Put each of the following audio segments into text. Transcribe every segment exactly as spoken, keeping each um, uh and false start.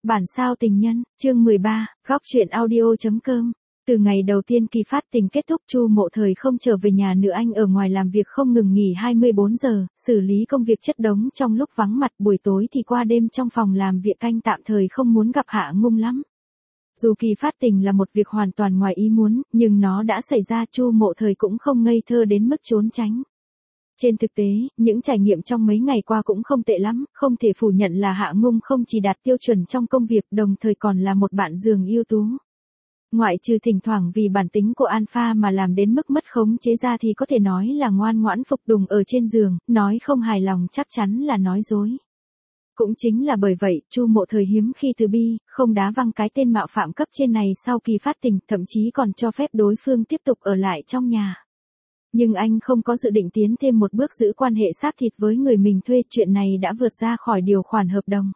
Bản sao tình nhân, chương mười ba, góc truyện audio.com. Từ ngày đầu tiên kỳ phát tình kết thúc, Chu Mộ Thời không trở về nhà nữa, anh ở ngoài làm việc không ngừng nghỉ hai mươi bốn giờ, xử lý công việc chất đống trong lúc vắng mặt, buổi tối thì qua đêm trong phòng làm việc. Anh tạm thời không muốn gặp Hạ Ngung lắm. Dù kỳ phát tình là một việc hoàn toàn ngoài ý muốn, nhưng nó đã xảy ra, Chu Mộ Thời cũng không ngây thơ đến mức trốn tránh. Trên thực tế, những trải nghiệm trong mấy ngày qua cũng không tệ lắm, không thể phủ nhận là Hạ Ngung không chỉ đạt tiêu chuẩn trong công việc, đồng thời còn là một bạn giường ưu tú. Ngoại trừ thỉnh thoảng vì bản tính của Alpha mà làm đến mức mất khống chế ra thì có thể nói là ngoan ngoãn phục tùng ở trên giường, nói không hài lòng chắc chắn là nói dối. Cũng chính là bởi vậy, Chu Mộ Thời hiếm khi từ bi, không đá văng cái tên mạo phạm cấp trên này sau kỳ phát tình, thậm chí còn cho phép đối phương tiếp tục ở lại trong nhà. Nhưng anh không có dự định tiến thêm một bước giữ quan hệ xác thịt với người mình thuê, chuyện này đã vượt ra khỏi điều khoản hợp đồng.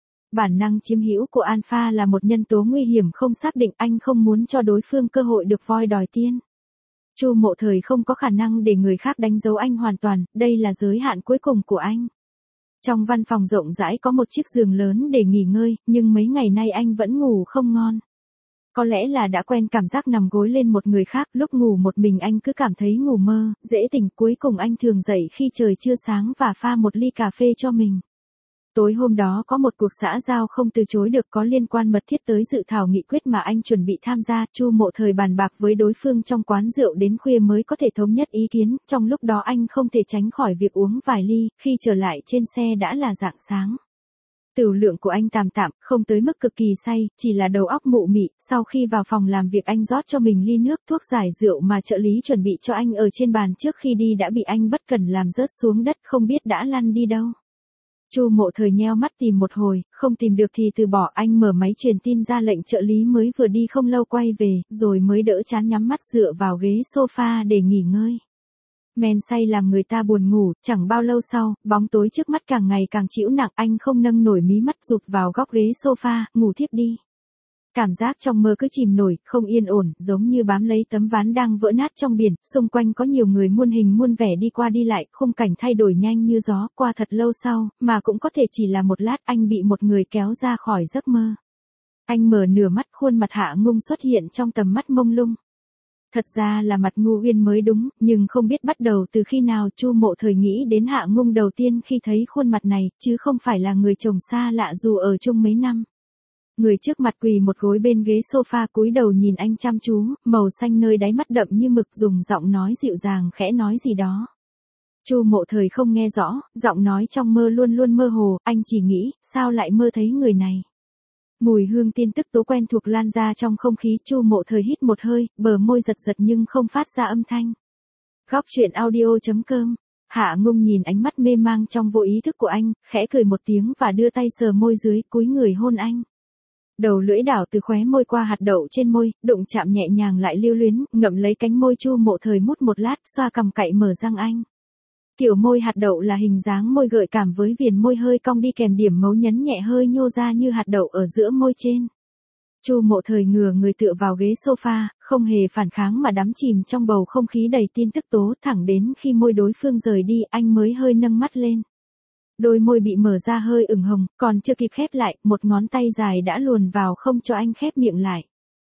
Bản năng chiếm hữu của Alpha là một nhân tố nguy hiểm không xác định, anh không muốn cho đối phương cơ hội được voi đòi tiên. Chu Mộ Thời không có khả năng để người khác đánh dấu anh hoàn toàn, đây là giới hạn cuối cùng của anh. Trong văn phòng rộng rãi có một chiếc giường lớn để nghỉ ngơi, nhưng mấy ngày nay anh vẫn ngủ không ngon. Có lẽ là đã quen cảm giác nằm gối lên một người khác, lúc ngủ một mình anh cứ cảm thấy ngủ mơ, dễ tỉnh, cuối cùng anh thường dậy khi trời chưa sáng và pha một ly cà phê cho mình. Tối hôm đó có một cuộc xã giao không từ chối được, có liên quan mật thiết tới dự thảo nghị quyết mà anh chuẩn bị tham gia. Chu Mộ Thời bàn bạc với đối phương trong quán rượu đến khuya mới có thể thống nhất ý kiến, trong lúc đó anh không thể tránh khỏi việc uống vài ly, khi trở lại trên xe đã là rạng sáng. Tửu lượng của anh tạm tạm, không tới mức cực kỳ say, chỉ là đầu óc mụ mị. Sau khi vào phòng làm việc anh rót cho mình ly nước, thuốc giải rượu mà trợ lý chuẩn bị cho anh ở trên bàn trước khi đi đã bị anh bất cẩn làm rớt xuống đất, không biết đã lăn đi đâu. Chu Mộ Thời nheo mắt tìm một hồi, không tìm được thì từ bỏ, anh mở máy truyền tin ra lệnh trợ lý mới vừa đi không lâu quay về, rồi mới đỡ chán nhắm mắt dựa vào ghế sofa để nghỉ ngơi. Men say làm người ta buồn ngủ, chẳng bao lâu sau, bóng tối trước mắt càng ngày càng trĩu nặng, anh không nâng nổi mí mắt rụt vào góc ghế sofa, ngủ thiếp đi. Cảm giác trong mơ cứ chìm nổi, không yên ổn, giống như bám lấy tấm ván đang vỡ nát trong biển, xung quanh có nhiều người muôn hình muôn vẻ đi qua đi lại, khung cảnh thay đổi nhanh như gió, qua thật lâu sau, mà cũng có thể chỉ là một lát, anh bị một người kéo ra khỏi giấc mơ. Anh mở nửa mắt, khuôn mặt Hạ Ngung xuất hiện trong tầm mắt mông lung. Thật ra là mặt Ngu Uyên mới đúng, nhưng không biết bắt đầu từ khi nào Chu Mộ Thời nghĩ đến Hạ Ngung đầu tiên khi thấy khuôn mặt này, chứ không phải là người chồng xa lạ dù ở chung mấy năm. Người trước mặt quỳ một gối bên ghế sofa cúi đầu nhìn anh chăm chú, màu xanh nơi đáy mắt đậm như mực, dùng giọng nói dịu dàng khẽ nói gì đó. Chu Mộ Thời không nghe rõ, giọng nói trong mơ luôn luôn mơ hồ, anh chỉ nghĩ, sao lại mơ thấy người này. Mùi hương tin tức tố quen thuộc lan ra trong không khí, Chu Mộ Thời hít một hơi, bờ môi giật giật nhưng không phát ra âm thanh. Góc truyện audio.com. Hạ Ngung nhìn ánh mắt mê mang trong vô ý thức của anh, khẽ cười một tiếng và đưa tay sờ môi dưới, cúi người hôn anh. Đầu lưỡi đảo từ khóe môi qua hạt đậu trên môi, đụng chạm nhẹ nhàng lại lưu luyến, ngậm lấy cánh môi. Chu Mộ Thời mút một lát, xoa cằm cạy mở răng anh. Kiểu môi hạt đậu là hình dáng môi gợi cảm với viền môi hơi cong đi kèm điểm mấu nhấn nhẹ hơi nhô ra như hạt đậu ở giữa môi trên. Chu Mộ Thời ngửa người tựa vào ghế sofa, không hề phản kháng mà đắm chìm trong bầu không khí đầy tin tức tố, thẳng đến khi môi đối phương rời đi, anh mới hơi nâng mắt lên. Đôi môi bị mở ra hơi ửng hồng, còn chưa kịp khép lại, một ngón tay dài đã luồn vào không cho anh khép miệng lại.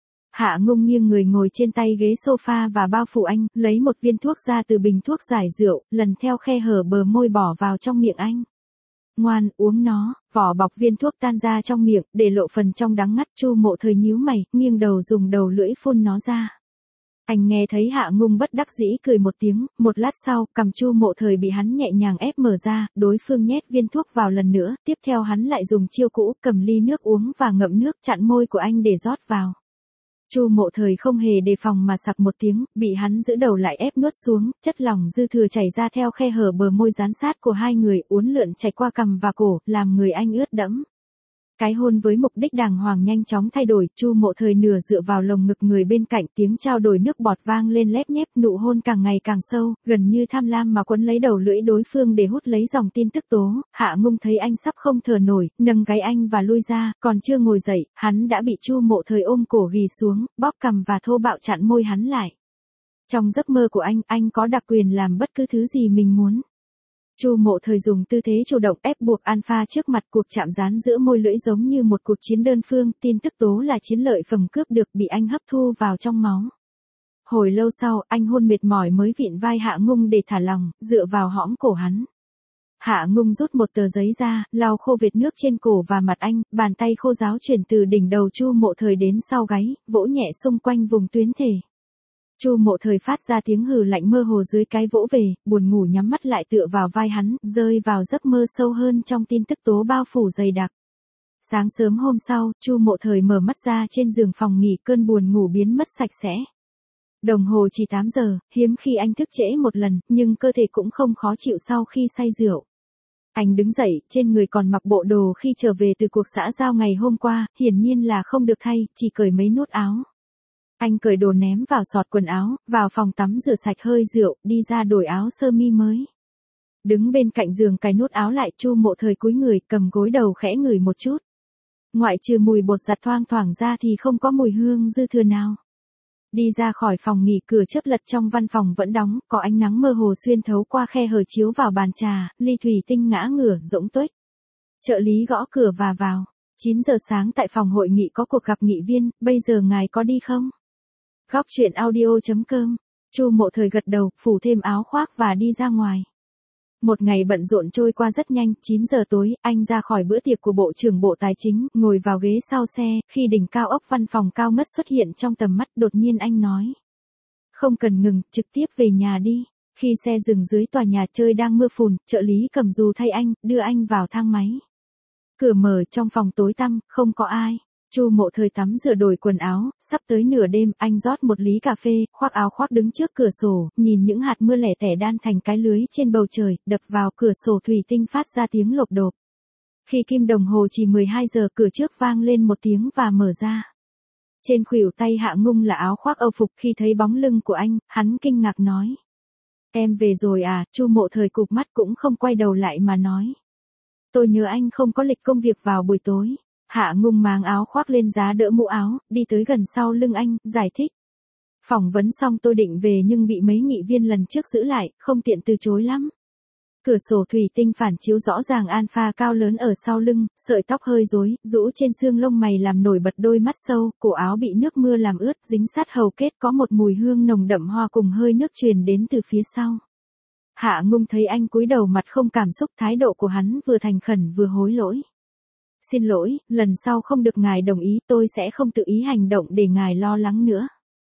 Hạ Ngung nghiêng người ngồi trên tay ghế sofa và bao phủ anh, lấy một viên thuốc ra từ bình thuốc giải rượu, lần theo khe hở bờ môi bỏ vào trong miệng anh. Ngoan, uống nó. Vỏ bọc viên thuốc tan ra trong miệng, để lộ phần trong đắng ngắt. Chu Mộ Thời nhíu mày, nghiêng đầu dùng đầu lưỡi phun nó ra. Anh nghe thấy Hạ Ngung bất đắc dĩ cười một tiếng, một lát sau, cằm Chu Mộ Thời bị hắn nhẹ nhàng ép mở ra, đối phương nhét viên thuốc vào lần nữa, tiếp theo hắn lại dùng chiêu cũ, cầm ly nước uống và ngậm nước chặn môi của anh để rót vào. Chu Mộ Thời không hề đề phòng mà sặc một tiếng, bị hắn giữ đầu lại ép nuốt xuống, chất lỏng dư thừa chảy ra theo khe hở bờ môi dán sát của hai người, uốn lượn chảy qua cằm và cổ, làm người anh ướt đẫm. Cái hôn với mục đích đàng hoàng nhanh chóng thay đổi, Chu Mộ Thời nửa dựa vào lồng ngực người bên cạnh, tiếng trao đổi nước bọt vang lên lép nhép, nụ hôn càng ngày càng sâu, gần như tham lam mà quấn lấy đầu lưỡi đối phương để hút lấy dòng tin tức tố. Hạ Ngung thấy anh sắp không thở nổi, nâng gáy anh và lui ra, còn chưa ngồi dậy, hắn đã bị Chu Mộ Thời ôm cổ ghì xuống, bóp cằm và thô bạo chặn môi hắn lại. Trong giấc mơ của anh, anh có đặc quyền làm bất cứ thứ gì mình muốn. Chu Mộ Thời dùng tư thế chủ động ép buộc Alpha trước mặt, cuộc chạm trán giữa môi lưỡi giống như một cuộc chiến đơn phương, tin tức tố là chiến lợi phẩm cướp được bị anh hấp thu vào trong máu. Hồi lâu sau, anh hôn mệt mỏi mới vịn vai Hạ Ngung để thả lòng, dựa vào hõm cổ hắn. Hạ Ngung rút một tờ giấy ra, lau khô vệt nước trên cổ và mặt anh, bàn tay khô ráo chuyển từ đỉnh đầu Chu Mộ Thời đến sau gáy, vỗ nhẹ xung quanh vùng tuyến thể. Chu Mộ Thời phát ra tiếng hừ lạnh mơ hồ dưới cái vỗ về, buồn ngủ nhắm mắt lại tựa vào vai hắn, rơi vào giấc mơ sâu hơn trong tin tức tố bao phủ dày đặc. Sáng sớm hôm sau, Chu Mộ Thời mở mắt ra trên giường phòng nghỉ, cơn buồn ngủ biến mất sạch sẽ. Đồng hồ chỉ tám giờ, hiếm khi anh thức trễ một lần, nhưng cơ thể cũng không khó chịu sau khi say rượu. Anh đứng dậy, trên người còn mặc bộ đồ khi trở về từ cuộc xã giao ngày hôm qua, hiển nhiên là không được thay, chỉ cởi mấy nút áo. Anh cởi đồ ném vào xọt quần áo, vào phòng tắm rửa sạch hơi rượu, đi ra đổi áo sơ mi mới. Đứng bên cạnh giường cài nút áo lại, Chu Mộ Thời cúi người, cầm gối đầu khẽ ngửi một chút. Ngoại trừ mùi bột giặt thoang thoảng ra thì không có mùi hương dư thừa nào. Đi ra khỏi phòng nghỉ, cửa chớp lật trong văn phòng vẫn đóng, có ánh nắng mơ hồ xuyên thấu qua khe hở chiếu vào bàn trà, ly thủy tinh ngã ngửa, rỗng tuếch. Trợ lý gõ cửa và vào. chín giờ sáng tại phòng hội nghị có cuộc gặp nghị viên, bây giờ ngài có đi không? Góc chuyện audio chấm com. Chu Mộ Thời gật đầu, phủ thêm áo khoác và đi ra ngoài. Một ngày bận rộn trôi qua rất nhanh, chín giờ tối, anh ra khỏi bữa tiệc của Bộ trưởng Bộ Tài chính, ngồi vào ghế sau xe, khi đỉnh cao ốc văn phòng cao ngất xuất hiện trong tầm mắt, đột nhiên anh nói. Không cần ngừng, trực tiếp về nhà đi. Khi xe dừng dưới tòa nhà, trời đang mưa phùn, trợ lý cầm dù thay anh, đưa anh vào thang máy. Cửa mở, trong phòng tối tăm, không có ai. Chu Mộ Thời tắm rửa đổi quần áo, sắp tới nửa đêm, anh rót một ly cà phê, khoác áo khoác đứng trước cửa sổ, nhìn những hạt mưa lẻ tẻ đan thành cái lưới trên bầu trời, đập vào cửa sổ thủy tinh phát ra tiếng lộp độp. Khi kim đồng hồ chỉ mười hai giờ, cửa trước vang lên một tiếng và mở ra. Trên khuỷu tay Hạ Ngung là áo khoác Âu phục, khi thấy bóng lưng của anh, hắn kinh ngạc nói. Em về rồi à? Chu Mộ Thời cụp mắt cũng không quay đầu lại mà nói. Tôi nhớ anh không có lịch công việc vào buổi tối. Hạ Ngung mang áo khoác lên giá đỡ mũ áo, đi tới gần sau lưng anh, giải thích. Phỏng vấn xong tôi định về nhưng bị mấy nghị viên lần trước giữ lại, không tiện từ chối lắm. Cửa sổ thủy tinh phản chiếu rõ ràng Alpha cao lớn ở sau lưng, sợi tóc hơi rối, rũ trên xương lông mày làm nổi bật đôi mắt sâu, cổ áo bị nước mưa làm ướt, dính sát hầu kết, có một mùi hương nồng đậm hoa cùng hơi nước truyền đến từ phía sau. Hạ Ngung thấy anh cúi đầu mặt không cảm xúc, thái độ của hắn vừa thành khẩn vừa hối lỗi. Xin lỗi, lần sau không được ngài đồng ý, tôi sẽ không tự ý hành động để ngài lo lắng nữa.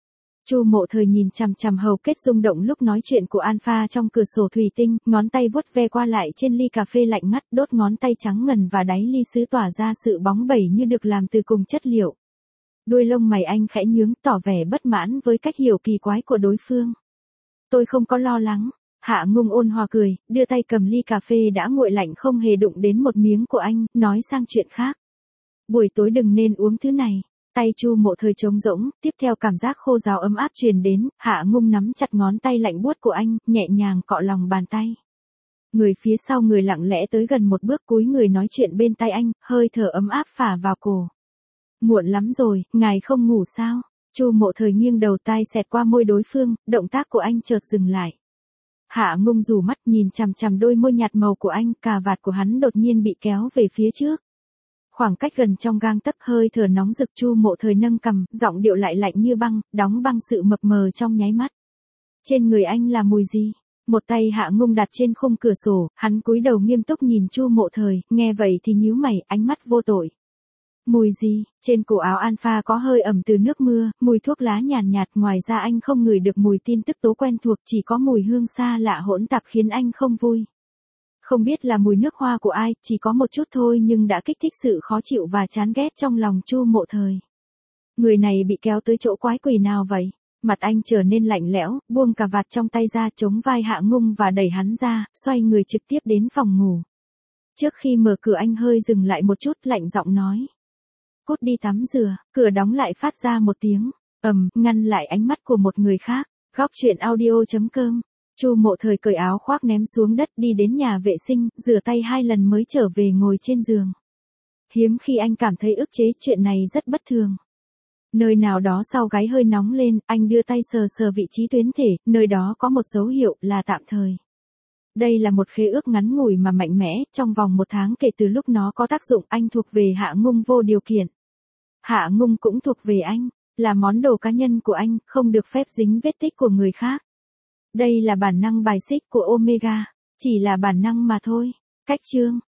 Chu Mộ Thời nhìn chằm chằm hầu kết rung động lúc nói chuyện của Alpha trong cửa sổ thủy tinh, ngón tay vuốt ve qua lại trên ly cà phê lạnh ngắt, đốt ngón tay trắng ngần và đáy ly sứ tỏa ra sự bóng bẩy như được làm từ cùng chất liệu. Đuôi lông mày anh khẽ nhướng, tỏ vẻ bất mãn với cách hiểu kỳ quái của đối phương. Tôi không có lo lắng. Hạ Ngung ôn hòa cười, đưa tay cầm ly cà phê đã nguội lạnh không hề đụng đến một miếng của anh, nói sang chuyện khác. Buổi tối đừng nên uống thứ này. Tay Chu Mộ Thời trống rỗng, tiếp theo cảm giác khô ráo ấm áp truyền đến, Hạ Ngung nắm chặt ngón tay lạnh buốt của anh, nhẹ nhàng cọ lòng bàn tay. Người phía sau người lặng lẽ tới gần một bước, cúi người nói chuyện bên tai anh, hơi thở ấm áp phả vào cổ. Muộn lắm rồi, ngài không ngủ sao? Chu Mộ Thời nghiêng đầu, tai xẹt qua môi đối phương, động tác của anh chợt dừng lại. Hạ Ngung rủ mắt nhìn chằm chằm đôi môi nhạt màu của anh, cà vạt của hắn đột nhiên bị kéo về phía trước. Khoảng cách gần trong gang tấc, hơi thở nóng rực. Chu Mộ Thời nâng cằm, giọng điệu lại lạnh như băng, đóng băng sự mập mờ trong nháy mắt. Trên người anh là mùi gì? Một tay Hạ Ngung đặt trên khung cửa sổ, hắn cúi đầu nghiêm túc nhìn Chu Mộ Thời, nghe vậy thì nhíu mày, ánh mắt vô tội. Mùi gì? Trên cổ áo Alpha có hơi ẩm từ nước mưa, mùi thuốc lá nhàn nhạt, nhạt, ngoài ra anh không ngửi được mùi tin tức tố quen thuộc, chỉ có mùi hương xa lạ hỗn tạp khiến anh không vui. Không biết là mùi nước hoa của ai, chỉ có một chút thôi nhưng đã kích thích sự khó chịu và chán ghét trong lòng Chu Mộ Thời. Người này bị kéo tới chỗ quái quỷ nào vậy? Mặt anh trở nên lạnh lẽo, buông cà vạt trong tay ra, chống vai Hạ Ngung và đẩy hắn ra, xoay người trực tiếp đến phòng ngủ. Trước khi mở cửa anh hơi dừng lại một chút, lạnh giọng nói. Cút đi tắm rửa, cửa đóng lại phát ra một tiếng, ầm, ngăn lại ánh mắt của một người khác. Góc chuyện audio chấm com. Chu Mộ Thời cởi áo khoác ném xuống đất, đi đến nhà vệ sinh, rửa tay hai lần mới trở về ngồi trên giường. Hiếm khi anh cảm thấy ức chế, chuyện này rất bất thường. Nơi nào đó sau gáy hơi nóng lên, anh đưa tay sờ sờ vị trí tuyến thể, nơi đó có một dấu hiệu là tạm thời. Đây là một khế ước ngắn ngủi mà mạnh mẽ, trong vòng một tháng kể từ lúc nó có tác dụng anh thuộc về Hạ Ngung vô điều kiện. Hạ Ngung cũng thuộc về anh, là món đồ cá nhân của anh, không được phép dính vết tích của người khác. Đây là bản năng bài xích của Omega, chỉ là bản năng mà thôi. Cách chương